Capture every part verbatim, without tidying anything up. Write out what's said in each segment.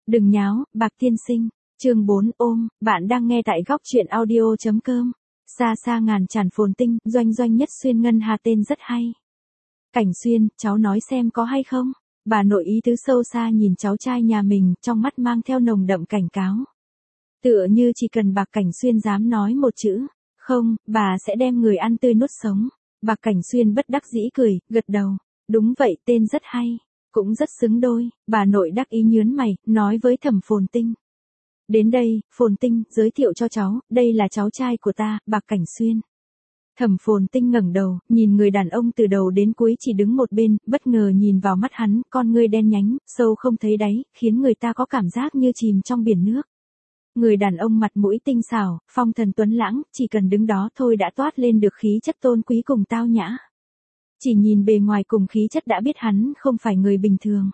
Đừng nháo, Bạc tiên sinh. Chương bốn ôm, bạn đang nghe tại góc truyện audio.com. Xa xa ngàn tràn phồn tinh, doanh doanh nhất xuyên ngân hà tên rất hay. Cảnh Xuyên, cháu nói xem có hay không? Bà nội ý tứ sâu xa nhìn cháu trai nhà mình, trong mắt mang theo nồng đậm cảnh cáo. Tựa như chỉ cần Bạc Cảnh Xuyên dám nói một chữ, không, bà sẽ đem người ăn tươi nuốt sống. Bạc Cảnh Xuyên bất đắc dĩ cười, gật đầu. Đúng vậy, tên rất hay. Cũng rất xứng đôi, bà nội đắc ý nhướn mày, nói với Thẩm Phồn Tinh. Đến đây, Phồn Tinh, giới thiệu cho cháu, đây là cháu trai của ta, Bạc Cảnh Xuyên. Thẩm Phồn Tinh ngẩng đầu, nhìn người đàn ông từ đầu đến cuối chỉ đứng một bên, bất ngờ nhìn vào mắt hắn, con ngươi đen nhánh, sâu không thấy đáy, khiến người ta có cảm giác như chìm trong biển nước. Người đàn ông mặt mũi tinh xảo, phong thần tuấn lãng, chỉ cần đứng đó thôi đã toát lên được khí chất tôn quý cùng tao nhã. Chỉ nhìn bề ngoài cùng khí chất đã biết hắn không phải người bình thường.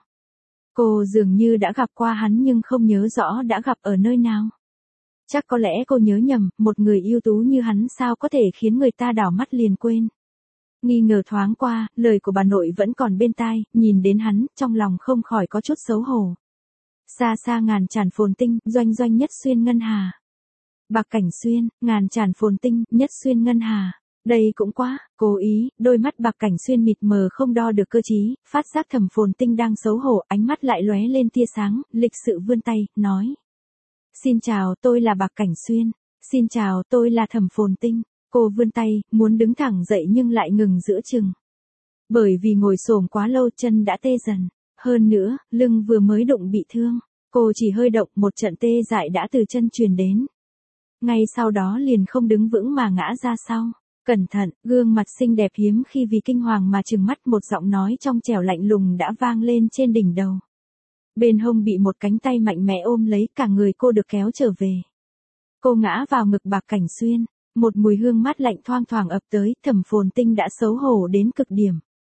Cô dường như đã gặp qua hắn nhưng không nhớ rõ đã gặp ở nơi nào. Chắc có lẽ cô nhớ nhầm, một người ưu tú như hắn sao có thể khiến người ta đảo mắt liền quên. Nghi ngờ thoáng qua, lời của bà nội vẫn còn bên tai, nhìn đến hắn, trong lòng không khỏi có chút xấu hổ. Xa xa ngàn tràn phồn tinh, doanh doanh nhất xuyên ngân hà. Bạc Cảnh Xuyên, ngàn tràn phồn tinh, nhất xuyên ngân hà. Đây cũng quá, cố ý, đôi mắt Bạc Cảnh Xuyên mịt mờ không đo được cơ trí, phát giác Thẩm Phồn Tinh đang xấu hổ, ánh mắt lại lóe lên tia sáng, lịch sự vươn tay, nói. Xin chào, tôi là Bạc Cảnh Xuyên. Xin chào, tôi là Thẩm Phồn Tinh. Cô vươn tay, muốn đứng thẳng dậy nhưng lại ngừng giữa chừng. Bởi vì ngồi xổm quá lâu chân đã tê dần. Hơn nữa, lưng vừa mới đụng bị thương. Cô chỉ hơi động một trận tê dại đã từ chân truyền đến. Ngay sau đó liền không đứng vững mà ngã ra sau. Cẩn thận, gương mặt xinh đẹp hiếm khi vì kinh hoàng mà trừng mắt, một giọng nói trong trẻo lạnh lùng đã vang lên trên đỉnh đầu. Bên hông bị một cánh tay mạnh mẽ ôm lấy, cả người cô được kéo trở về. Cô ngã vào ngực Bạc Cảnh Xuyên, một mùi hương mát lạnh thoang thoảng ập tới, Thẩm Phồn Tinh đã xấu hổ đến cực điểm.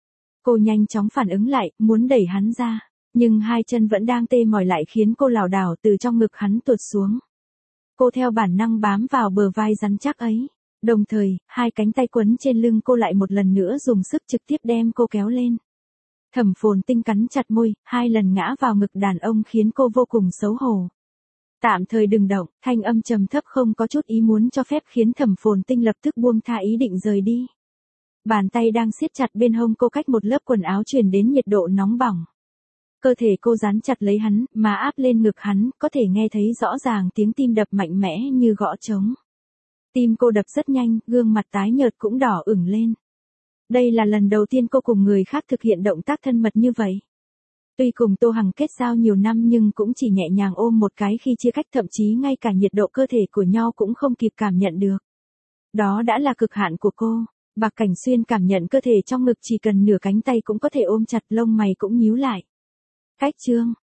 Cô nhanh chóng phản ứng lại, muốn đẩy hắn ra, nhưng hai chân vẫn đang tê mỏi lại khiến cô lảo đảo từ trong ngực hắn tuột xuống. Cô theo bản năng bám vào bờ vai rắn chắc ấy. Đồng thời, hai cánh tay quấn trên lưng cô lại một lần nữa dùng sức trực tiếp đem cô kéo lên. Thẩm Phồn Tinh cắn chặt môi, hai lần ngã vào ngực đàn ông khiến cô vô cùng xấu hổ. Tạm thời đừng động, thanh âm trầm thấp không có chút ý muốn cho phép khiến Thẩm Phồn Tinh lập tức buông tha ý định rời đi. Bàn tay đang siết chặt bên hông cô cách một lớp quần áo truyền đến nhiệt độ nóng bỏng. Cơ thể cô dán chặt lấy hắn, mà áp lên ngực hắn, có thể nghe thấy rõ ràng tiếng tim đập mạnh mẽ như gõ trống. Tim cô đập rất nhanh, gương mặt tái nhợt cũng đỏ ửng lên. Đây là lần đầu tiên cô cùng người khác thực hiện động tác thân mật như vậy. Tuy cùng Tô Hằng kết giao nhiều năm nhưng cũng chỉ nhẹ nhàng ôm một cái khi chia cách, thậm chí ngay cả nhiệt độ cơ thể của nhau cũng không kịp cảm nhận được. Đó đã là cực hạn của cô. Bạc Cảnh Xuyên cảm nhận cơ thể trong ngực chỉ cần nửa cánh tay cũng có thể ôm chặt, lông mày cũng nhíu lại. Cách chương,